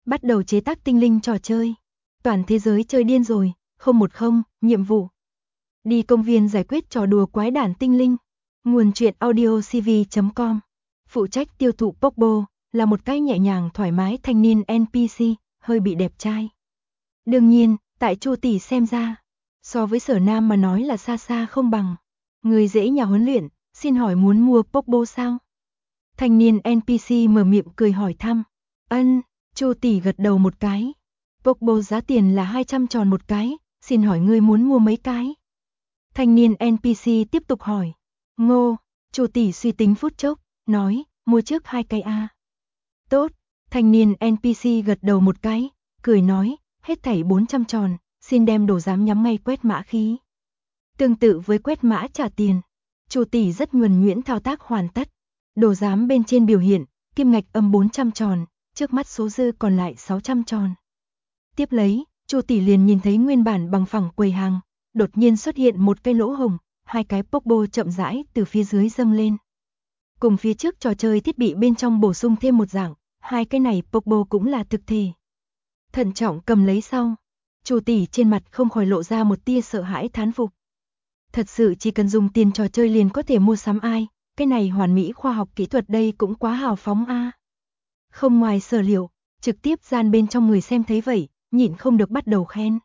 Bắt đầu chế tác tinh linh trò chơi. Toàn thế giới chơi điên rồi, 010, nhiệm vụ. Đi công viên giải quyết trò đùa quái đản tinh linh. Nguồn truyện audio cv.com. Phụ trách tiêu thụ Popo, là một cái nhẹ nhàng thoải mái thanh niên NPC, hơi bị đẹp trai. Đương nhiên, tại Chu tỷ xem ra, so với Sở Nam mà nói là xa xa không bằng. Người dễ nhà huấn luyện, xin hỏi muốn mua Popo sao? Thanh niên NPC mở miệng cười hỏi thăm. Ân, Chu tỷ gật đầu một cái. Popo giá tiền là 200 tròn một cái, xin hỏi ngươi muốn mua mấy cái? Thanh niên NPC tiếp tục hỏi. Ngô, Chu tỷ suy tính phút chốc, nói, mua trước 2 cái a. Tốt, thanh niên NPC gật đầu một cái, cười nói, hết thảy 400 tròn, xin đem đồ giám nhắm ngay quét mã khí. Tương tự với quét mã trả tiền, Chu tỷ rất nhuần nhuyễn thao tác hoàn tất. Đồ giám bên trên biểu hiện, kim ngạch âm 400 tròn, trước mắt số dư còn lại 600 tròn. Tiếp lấy, Chu tỷ liền nhìn thấy nguyên bản bằng phẳng quầy hàng, đột nhiên xuất hiện một cái lỗ hổng, 2 cái Popo chậm rãi từ phía dưới dâng lên. Cùng phía trước trò chơi thiết bị bên trong bổ sung thêm một dạng, 2 cái này Popo cũng là thực thể. Thận trọng cầm lấy sau, Chu tỷ trên mặt không khỏi lộ ra một tia sợ hãi thán phục. Thật sự chỉ cần dùng tiền trò chơi liền có thể mua sắm ai, cái này hoàn mỹ khoa học kỹ thuật đây cũng quá hào phóng a. Không ngoài sở liệu, trực tiếp gian bên trong người xem thấy vậy, nhịn không được bắt đầu khen.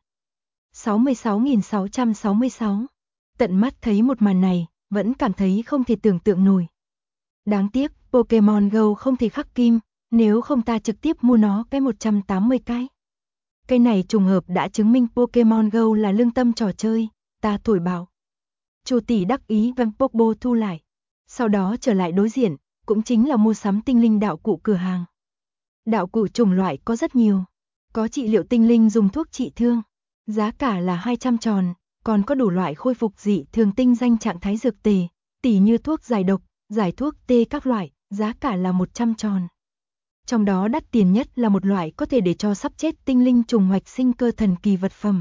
66.666. Tận mắt thấy một màn này, vẫn cảm thấy không thể tưởng tượng nổi. Đáng tiếc, Pokemon Go không thể khắc kim, nếu không ta trực tiếp mua nó cái 180 cái. Cái này trùng hợp đã chứng minh Pokemon Go là lương tâm trò chơi, ta thổi bảo. Chu tỷ đắc ý văng Popo thu lại. Sau đó trở lại đối diện, cũng chính là mua sắm tinh linh đạo cụ cửa hàng. Đạo cụ chủng loại có rất nhiều. Có trị liệu tinh linh dùng thuốc trị thương, giá cả là 200 tròn, còn có đủ loại khôi phục dị thường tinh danh trạng thái dược tề, tỉ như thuốc giải độc, giải thuốc tê các loại, giá cả là 100 tròn. Trong đó đắt tiền nhất là một loại có thể để cho sắp chết tinh linh trùng hoạch sinh cơ thần kỳ vật phẩm.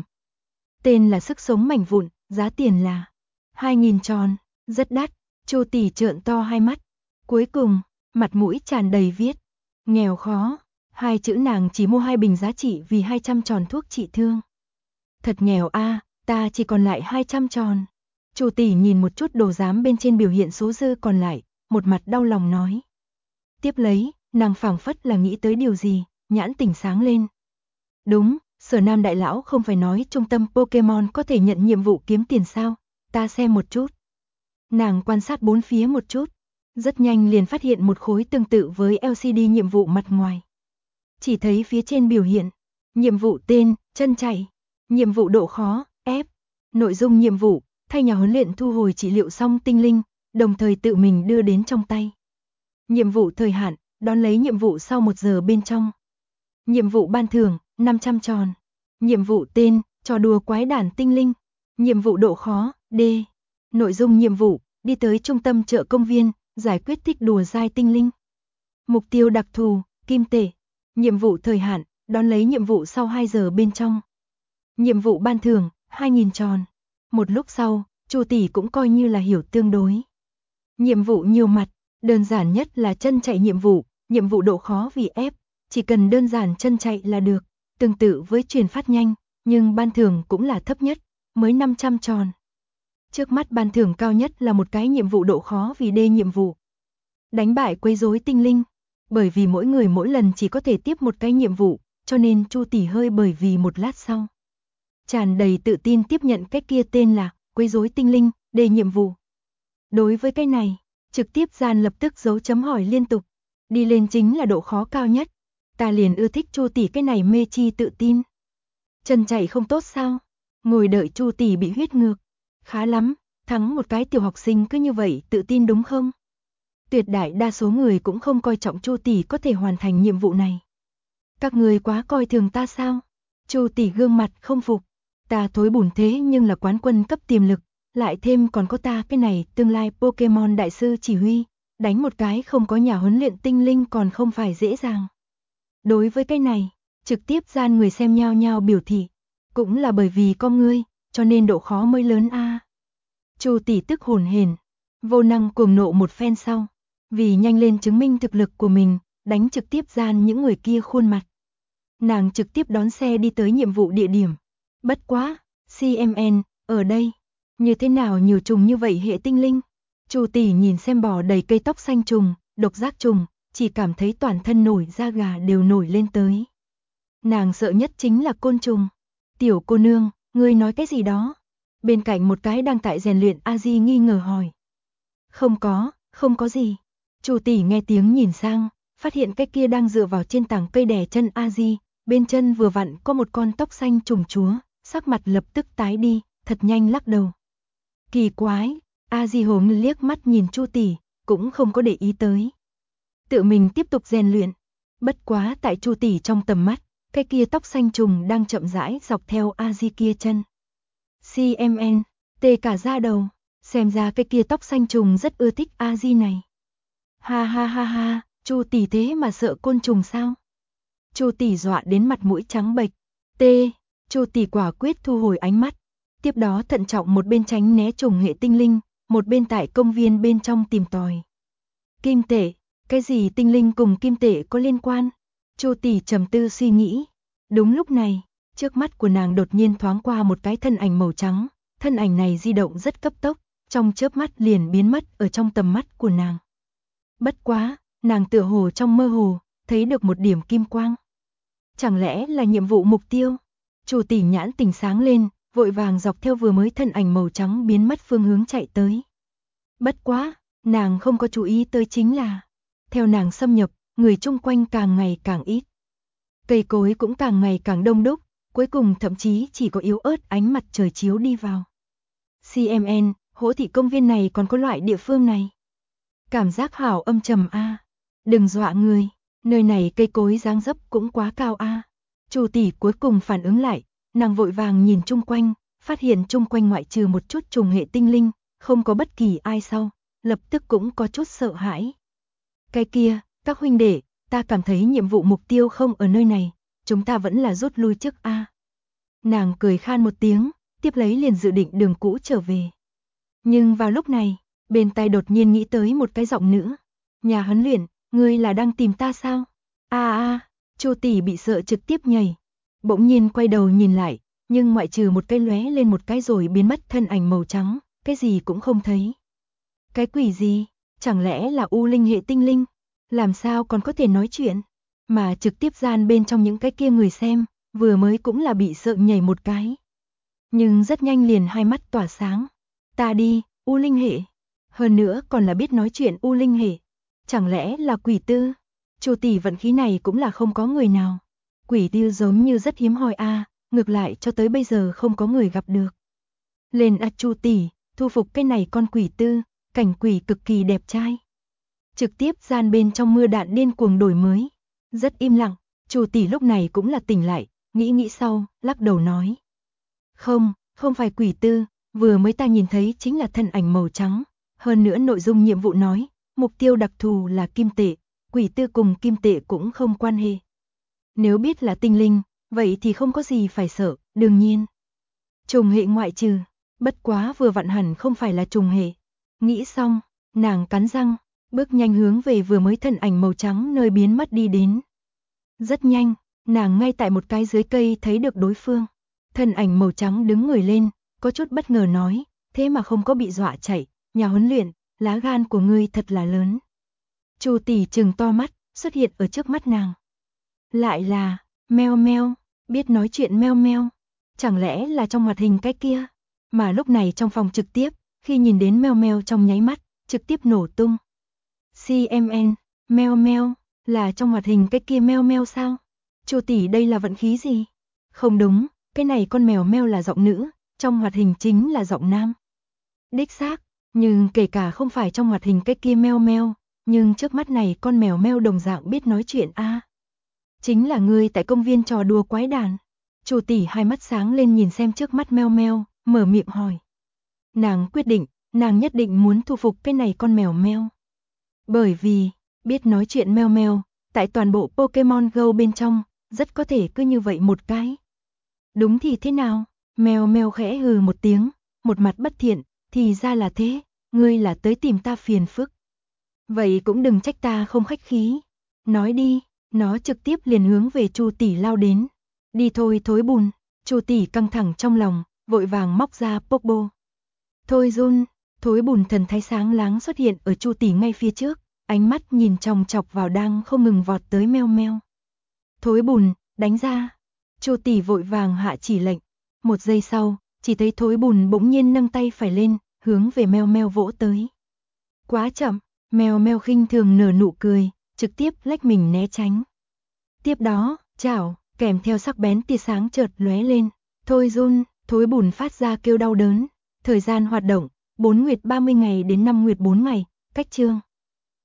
Tên là sức sống mảnh vụn, giá tiền là 2.000 tròn, rất đắt. Chu tỷ trợn to hai mắt. Cuối cùng, mặt mũi tràn đầy viết, nghèo khó. 2 chữ nàng chỉ mua 2 bình giá trị vì 200 tròn thuốc trị thương. Thật nghèo a, ta chỉ còn lại 200 tròn. Chu tỷ nhìn một chút đồ giám bên trên biểu hiện số dư còn lại, một mặt đau lòng nói. Tiếp lấy, nàng phảng phất là nghĩ tới điều gì, nhãn tỉnh sáng lên. Đúng, Sở Nam đại lão không phải nói trung tâm Pokemon có thể nhận nhiệm vụ kiếm tiền sao, ta xem một chút. Nàng quan sát bốn phía một chút, rất nhanh liền phát hiện một khối tương tự với LCD nhiệm vụ mặt ngoài. Chỉ thấy phía trên biểu hiện, nhiệm vụ tên, chân chạy, nhiệm vụ độ khó, F, nội dung nhiệm vụ, thay nhà huấn luyện thu hồi trị liệu xong tinh linh, đồng thời tự mình đưa đến trong tay. Nhiệm vụ thời hạn, đón lấy nhiệm vụ sau 1 giờ bên trong. Nhiệm vụ ban thưởng, 500 tròn. Nhiệm vụ tên, trò đùa quái đản tinh linh. Nhiệm vụ độ khó, D. Nội dung nhiệm vụ, đi tới trung tâm chợ công viên, giải quyết thích đùa dai tinh linh. Mục tiêu đặc thù, kim tệ. Nhiệm vụ thời hạn, đón lấy nhiệm vụ sau 2 giờ bên trong. Nhiệm vụ ban thưởng, 2.000 tròn. Một lúc sau, Chu tỷ cũng coi như là hiểu tương đối. Nhiệm vụ nhiều mặt, đơn giản nhất là chân chạy nhiệm vụ độ khó vì F, chỉ cần đơn giản chân chạy là được, tương tự với truyền phát nhanh, nhưng ban thưởng cũng là thấp nhất, mới 500 tròn. Trước mắt ban thưởng cao nhất là một cái nhiệm vụ độ khó vì D nhiệm vụ. Đánh bại quấy rối tinh linh. Bởi vì mỗi người mỗi lần chỉ có thể tiếp một cái nhiệm vụ, cho nên Chu tỷ hơi bởi vì một lát sau. Tràn đầy tự tin tiếp nhận cái kia tên là quấy rối tinh linh, D nhiệm vụ. Đối với cái này, trực tiếp gian lập tức dấu chấm hỏi liên tục. Đi lên chính là độ khó cao nhất. Ta liền ưa thích Chu tỷ cái này mê chi tự tin. Chân chạy không tốt sao? Ngồi đợi Chu tỷ bị huyết ngược. Khá lắm, thắng một cái tiểu học sinh cứ như vậy tự tin đúng không? Tuyệt đại đa số người cũng không coi trọng Chu tỷ có thể hoàn thành nhiệm vụ này. Các người quá coi thường ta sao? Chu tỷ gương mặt không phục. Ta thối bùn thế nhưng là quán quân cấp tiềm lực, lại thêm còn có ta cái này tương lai Pokemon đại sư chỉ huy, đánh một cái không có nhà huấn luyện tinh linh còn không phải dễ dàng. Đối với cái này, trực tiếp gian người xem nhao nhao biểu thị, cũng là bởi vì con ngươi, cho nên độ khó mới lớn a. Chu tỷ tức hồn hển, vô năng cuồng nộ một phen sau, vì nhanh lên chứng minh thực lực của mình, đánh trực tiếp gian những người kia khuôn mặt. Nàng trực tiếp đón xe đi tới nhiệm vụ địa điểm. Bất quá, CMN, ở đây, như thế nào nhiều trùng như vậy hệ tinh linh? Chu tỷ nhìn xem bò đầy cây tóc xanh trùng, độc giác trùng, chỉ cảm thấy toàn thân nổi da gà đều nổi lên tới. Nàng sợ nhất chính là côn trùng. Tiểu cô nương, ngươi nói cái gì đó? Bên cạnh một cái đang tại rèn luyện A Di nghi ngờ hỏi. Không có gì. Chu tỷ nghe tiếng nhìn sang, phát hiện cái kia đang dựa vào trên tảng cây đè chân A Di, bên chân vừa vặn có một con tóc xanh trùng chúa, sắc mặt lập tức tái đi, thật nhanh lắc đầu. Kỳ quái, A Di hồn liếc mắt nhìn Chu tỷ, cũng không có để ý tới. Tự mình tiếp tục rèn luyện. Bất quá tại Chu tỷ trong tầm mắt, cái kia tóc xanh trùng đang chậm rãi dọc theo A Di kia chân. CMN, tê cả da đầu, xem ra cái kia tóc xanh trùng rất ưa thích A Di này. Ha ha ha ha, Chu tỷ thế mà sợ côn trùng sao? Chu tỷ dọa đến mặt mũi trắng bệch. Chu tỷ quả quyết thu hồi ánh mắt, tiếp đó thận trọng một bên tránh né trùng hệ tinh linh, một bên tại công viên bên trong tìm tòi. Kim tệ, cái gì tinh linh cùng kim tệ có liên quan? Chu tỷ trầm tư suy nghĩ. Đúng lúc này, trước mắt của nàng đột nhiên thoáng qua một cái thân ảnh màu trắng, thân ảnh này di động rất cấp tốc, trong chớp mắt liền biến mất ở trong tầm mắt của nàng. Bất quá, nàng tựa hồ trong mơ hồ, thấy được một điểm kim quang. Chẳng lẽ là nhiệm vụ mục tiêu? Chu tỷ nhãn tỉnh sáng lên, vội vàng dọc theo vừa mới thân ảnh màu trắng biến mất phương hướng chạy tới. Bất quá, nàng không có chú ý tới chính là, theo nàng xâm nhập, người chung quanh càng ngày càng ít. Cây cối cũng càng ngày càng đông đúc, cuối cùng thậm chí chỉ có yếu ớt ánh mặt trời chiếu đi vào. CMN, Hỗ thị công viên này còn có loại địa phương này. Cảm giác hảo âm trầm a. Đừng dọa người, nơi này cây cối dáng dấp cũng quá cao a. Chu tỷ cuối cùng phản ứng lại, nàng vội vàng nhìn chung quanh, phát hiện chung quanh ngoại trừ một chút trùng hệ tinh linh, không có bất kỳ ai sau, lập tức cũng có chút sợ hãi. Cái kia, các huynh đệ, ta cảm thấy nhiệm vụ mục tiêu không ở nơi này, chúng ta vẫn là rút lui trước a. Nàng cười khan một tiếng, tiếp lấy liền dự định đường cũ trở về. Nhưng vào lúc này, bên tai đột nhiên nghĩ tới một cái giọng nữ. Nhà huấn luyện, ngươi là đang tìm ta sao? Chu tỷ bị sợ trực tiếp nhảy. Bỗng nhiên quay đầu nhìn lại, nhưng ngoại trừ một cái lóe lên một cái rồi biến mất thân ảnh màu trắng, cái gì cũng không thấy. Cái quỷ gì? Chẳng lẽ là u linh hệ tinh linh? Làm sao còn có thể nói chuyện? Mà trực tiếp gian bên trong những cái kia người xem, vừa mới cũng là bị sợ nhảy một cái. Nhưng rất nhanh liền hai mắt tỏa sáng. Ta đi, u linh hệ. Hơn nữa còn là biết nói chuyện u linh hệ. Chẳng lẽ là quỷ tư? Chu tỷ vận khí này cũng là không có người nào. Quỷ tư giống như rất hiếm hoi a, ngược lại cho tới bây giờ không có người gặp được. Lên Chu tỷ, thu phục cái này con quỷ tư, cảnh quỷ cực kỳ đẹp trai. Trực tiếp gian bên trong mưa đạn điên cuồng đổi mới. Rất im lặng, Chu tỷ lúc này cũng là tỉnh lại, nghĩ sau, lắc đầu nói. Không phải quỷ tư, vừa mới ta nhìn thấy chính là thân ảnh màu trắng. Hơn nữa nội dung nhiệm vụ nói, mục tiêu đặc thù là kim tệ, quỷ tư cùng kim tệ cũng không quan hệ. Nếu biết là tinh linh, vậy thì không có gì phải sợ, đương nhiên. Trùng hệ ngoại trừ, bất quá vừa vặn hẳn không phải là trùng hệ. Nghĩ xong, nàng cắn răng, bước nhanh hướng về vừa mới thân ảnh màu trắng nơi biến mất đi đến. Rất nhanh, nàng ngay tại một cái dưới cây thấy được đối phương. Thân ảnh màu trắng đứng người lên, có chút bất ngờ nói, thế mà không có bị dọa chạy, nhà huấn luyện, lá gan của ngươi thật là lớn. Chu tỷ trừng to mắt, xuất hiện ở trước mắt nàng. Lại là, meo meo, biết nói chuyện meo meo. Chẳng lẽ là trong hoạt hình cái kia? Mà lúc này trong phòng trực tiếp, khi nhìn đến meo meo trong nháy mắt, trực tiếp nổ tung. CMN, meo meo, là trong hoạt hình cái kia meo meo sao? Chu tỷ đây là vận khí gì? Không đúng, cái này con mèo meo là giọng nữ, trong hoạt hình chính là giọng nam. Đích xác, nhưng kể cả không phải trong hoạt hình cái kia meo meo, nhưng trước mắt này con mèo meo đồng dạng biết nói chuyện a. Chính là ngươi tại công viên trò đùa quái đản. Chu tỷ hai mắt sáng lên nhìn xem trước mắt meo meo, mở miệng hỏi. Nàng quyết định, nàng nhất định muốn thu phục cái này con mèo meo. Bởi vì, biết nói chuyện meo meo, tại toàn bộ Pokemon Go bên trong, rất có thể cứ như vậy một cái. Đúng thì thế nào? Meo meo khẽ hừ một tiếng, một mặt bất thiện, thì ra là thế, ngươi là tới tìm ta phiền phức. Vậy cũng đừng trách ta không khách khí. Nói đi, Nó trực tiếp liền hướng về Chu tỷ lao đến. Đi thôi Thối Bùn. Chu tỷ căng thẳng trong lòng, vội vàng móc ra Popo. Thôi Jun. Thối Bùn thần thái sáng láng xuất hiện ở Chu tỷ ngay phía trước, ánh mắt nhìn chòng chọc vào đang không ngừng vọt tới Meo Meo. Thối Bùn, đánh ra. Chu tỷ vội vàng hạ chỉ lệnh. Một giây sau, chỉ thấy Thối Bùn bỗng nhiên nâng tay phải lên, hướng về Meo Meo vỗ tới. Quá chậm, Meo Meo khinh thường nở nụ cười, trực tiếp lách mình né tránh. Tiếp đó, chảo, kèm theo sắc bén tia sáng chợt lóe lên. Thôi Jun, Thối Bùn phát ra kêu đau đớn. Thời gian hoạt động, 4 nguyệt 30 ngày đến 5 nguyệt 4 ngày, cách chương.